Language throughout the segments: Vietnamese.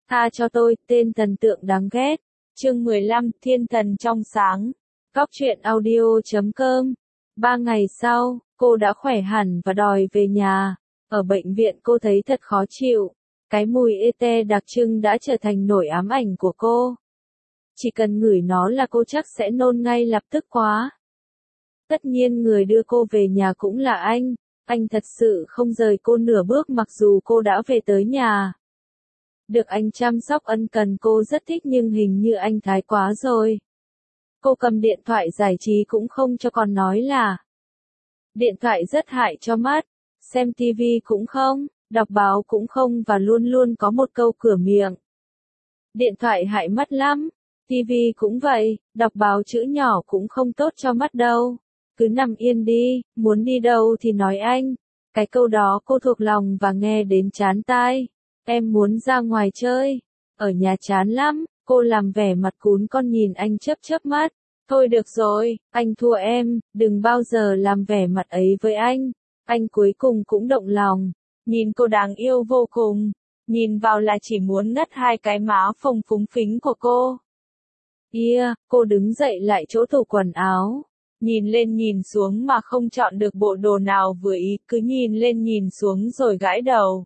Tha cho tôi, tên thần tượng đáng ghét. Chương 15, Thiên thần trong sáng. Góc truyện audio.com. 3 ngày sau, cô đã khỏe hẳn và đòi về nhà. Ở bệnh viện cô thấy thật khó chịu. Cái mùi ê đặc trưng đã trở thành nỗi ám ảnh của cô. Chỉ cần ngửi nó là cô chắc sẽ nôn ngay lập tức quá. Tất nhiên người đưa cô về nhà cũng là anh. Anh thật sự không rời cô nửa bước mặc dù cô đã về tới nhà. Được anh chăm sóc ân cần cô rất thích nhưng hình như anh thái quá rồi. Cô cầm điện thoại giải trí cũng không cho còn nói là. Điện thoại rất hại cho mắt, xem tivi cũng không, đọc báo cũng không và luôn luôn có một câu cửa miệng. Điện thoại hại mắt lắm, tivi cũng vậy, đọc báo chữ nhỏ cũng không tốt cho mắt đâu. Cứ nằm yên đi, muốn đi đâu thì nói anh. Cái câu đó cô thuộc lòng và nghe đến chán tai. Em muốn ra ngoài chơi. Ở nhà chán lắm, cô làm vẻ mặt cún con nhìn anh chớp chớp mắt. Thôi được rồi, anh thua em, đừng bao giờ làm vẻ mặt ấy với anh. Anh cuối cùng cũng động lòng. Nhìn cô đáng yêu vô cùng. Nhìn vào là chỉ muốn ngắt hai cái má phồng phúng phính của cô. Cô đứng dậy lại chỗ tủ quần áo. Nhìn lên nhìn xuống mà không chọn được bộ đồ nào vừa ý, cứ nhìn lên nhìn xuống rồi gãi đầu.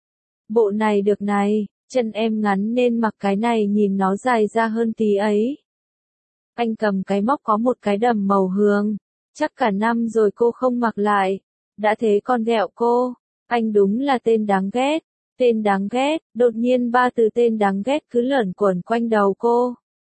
Bộ này được này, chân em ngắn nên mặc cái này nhìn nó dài ra hơn tí ấy. Anh cầm cái móc có một cái đầm màu hương, chắc cả năm rồi cô không mặc lại. Đã thế con ghẹo cô, anh đúng là tên đáng ghét. Tên đáng ghét, đột nhiên ba từ tên đáng ghét cứ lởn quởn quanh đầu cô.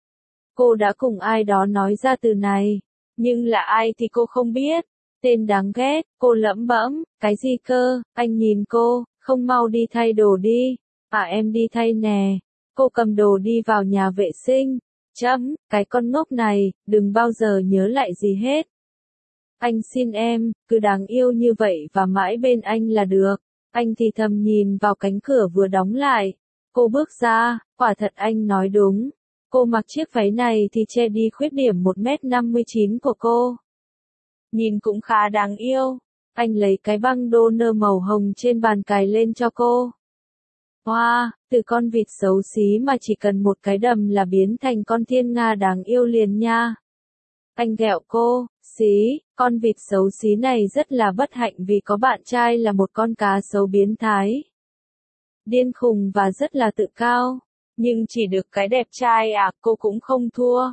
Cô đã cùng ai đó nói ra từ này. Nhưng là ai thì cô không biết. Tên đáng ghét, cô lẩm bẩm, cái gì cơ, anh nhìn cô, không mau đi thay đồ đi. Em đi thay nè. Cô cầm đồ đi vào nhà vệ sinh. Cái con ngốc này, đừng bao giờ nhớ lại gì hết. Anh xin em, cứ đáng yêu như vậy và mãi bên anh là được. Anh thì thầm nhìn vào cánh cửa vừa đóng lại. Cô bước ra, quả thật anh nói đúng. Cô mặc chiếc váy này thì che đi khuyết điểm 1m59 của cô. Nhìn cũng khá đáng yêu. Anh lấy cái băng đô nơ màu hồng trên bàn cài lên cho cô. Wow, từ con vịt xấu xí mà chỉ cần một cái đầm là biến thành con thiên nga đáng yêu liền nha. Anh ghẹo cô, xí, con vịt xấu xí này rất là bất hạnh vì có bạn trai là một con cá sấu biến thái. Điên khùng và rất là tự cao. Nhưng chỉ được cái đẹp trai cô cũng không thua.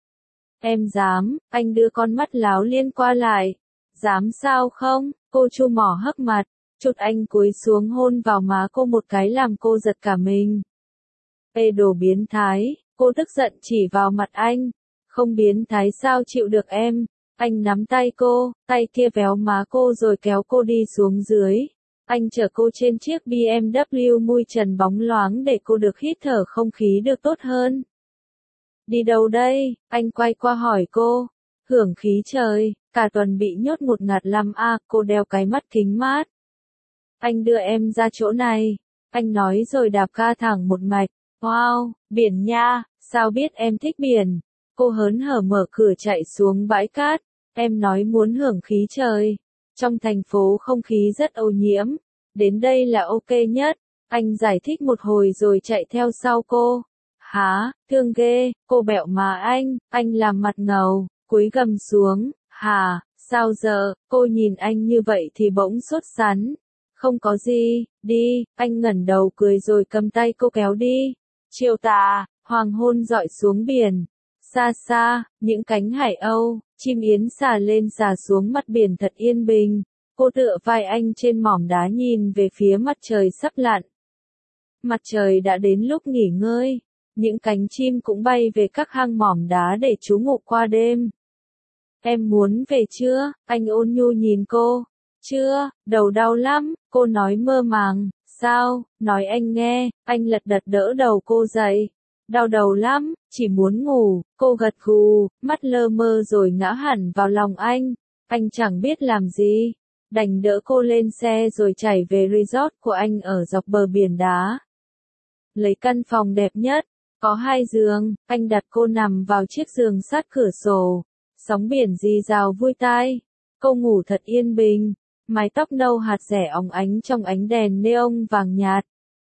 Em dám, anh đưa con mắt láo liên qua lại. Dám sao không, cô chu mỏ hấp mặt, chụt anh cúi xuống hôn vào má cô một cái làm cô giật cả mình. Ê đồ biến thái, cô tức giận chỉ vào mặt anh. Không biến thái sao chịu được em. Anh nắm tay cô, tay kia véo má cô rồi kéo cô đi xuống dưới. Anh chở cô trên chiếc BMW mui trần bóng loáng để cô được hít thở không khí được tốt hơn. Đi đâu đây? Anh quay qua hỏi cô. Hưởng khí trời, cả tuần bị nhốt ngột ngạt lắm cô đeo cái mắt kính mát. Anh đưa em ra chỗ này. Anh nói rồi đạp ga thẳng một mạch. Wow, biển nha, sao biết em thích biển? Cô hớn hở mở cửa chạy xuống bãi cát. Em nói muốn hưởng khí trời. Trong thành phố không khí rất ô nhiễm. Đến đây là ok nhất. Anh giải thích một hồi rồi chạy theo sau cô. Hả, thương ghê, cô bẹo mà anh làm mặt ngầu, cúi gằm xuống. Hả, sao giờ, cô nhìn anh như vậy thì bỗng sốt sắng. Không có gì, đi, anh ngẩng đầu cười rồi cầm tay cô kéo đi. Chiều tà, hoàng hôn rọi xuống biển. Xa xa, những cánh hải âu, chim yến xà lên xà xuống mặt biển thật yên bình. Cô tựa vai anh trên mỏm đá nhìn về phía mặt trời sắp lặn. Mặt trời đã đến lúc nghỉ ngơi. Những cánh chim cũng bay về các hang mỏm đá để trú ngụ qua đêm. Em muốn về chưa? Anh ôn nhu nhìn cô. Chưa, đầu đau lắm, cô nói mơ màng. Sao? Nói anh nghe. Anh lật đật đỡ đầu cô dậy. Đau đầu lắm, chỉ muốn ngủ. Cô gật gù, mắt lơ mơ rồi ngã hẳn vào lòng anh. Anh chẳng biết làm gì. Đành đỡ cô lên xe rồi chạy về resort của anh ở dọc bờ biển đá. Lấy căn phòng đẹp nhất, có 2 giường, anh đặt cô nằm vào chiếc giường sát cửa sổ. Sóng biển rì rào vui tai. Cô ngủ thật yên bình, mái tóc nâu hạt rẻ óng ánh trong ánh đèn neon vàng nhạt.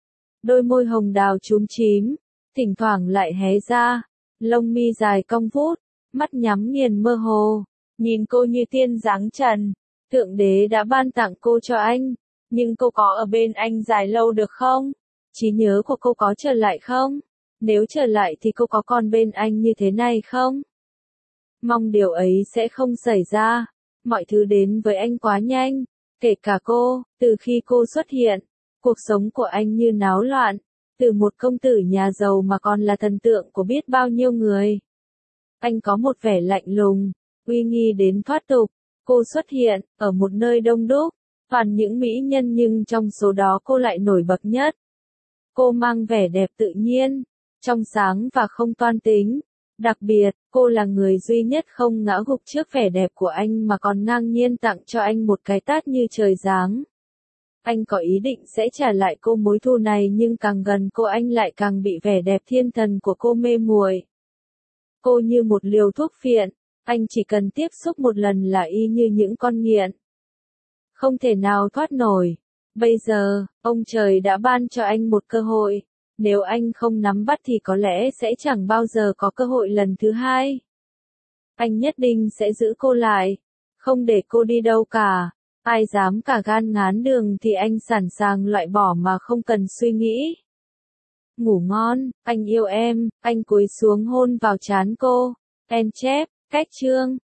đôi môi hồng đào chúm chím, thỉnh thoảng lại hé ra, lông mi dài cong vút, mắt nhắm nghiền mơ hồ, nhìn cô như tiên dáng trần. Thượng đế đã ban tặng cô cho anh, nhưng cô có ở bên anh dài lâu được không? Trí nhớ của cô có trở lại không? Nếu trở lại thì cô có còn bên anh như thế này không? Mong điều ấy sẽ không xảy ra. Mọi thứ đến với anh quá nhanh, kể cả cô. Từ khi cô xuất hiện, cuộc sống của anh như náo loạn. Từ một công tử nhà giàu mà còn là thần tượng của biết bao nhiêu người. Anh có một vẻ lạnh lùng, uy nghi đến thoát tục. Cô xuất hiện, ở một nơi đông đúc, toàn những mỹ nhân nhưng trong số đó cô lại nổi bật nhất. Cô mang vẻ đẹp tự nhiên, trong sáng và không toan tính. Đặc biệt, cô là người duy nhất không ngã gục trước vẻ đẹp của anh mà còn ngang nhiên tặng cho anh một cái tát như trời giáng. Anh có ý định sẽ trả lại cô mối thù này nhưng càng gần cô anh lại càng bị vẻ đẹp thiên thần của cô mê muội. Cô như một liều thuốc phiện, anh chỉ cần tiếp xúc một lần là y như những con nghiện. Không thể nào thoát nổi. Bây giờ, ông trời đã ban cho anh một cơ hội. Nếu anh không nắm bắt thì có lẽ sẽ chẳng bao giờ có cơ hội lần thứ hai. Anh nhất định sẽ giữ cô lại, không để cô đi đâu cả. Ai dám cả gan ngán đường thì anh sẵn sàng loại bỏ mà không cần suy nghĩ. Ngủ ngon, anh yêu em, anh cúi xuống hôn vào trán cô. Em chép, cách chương.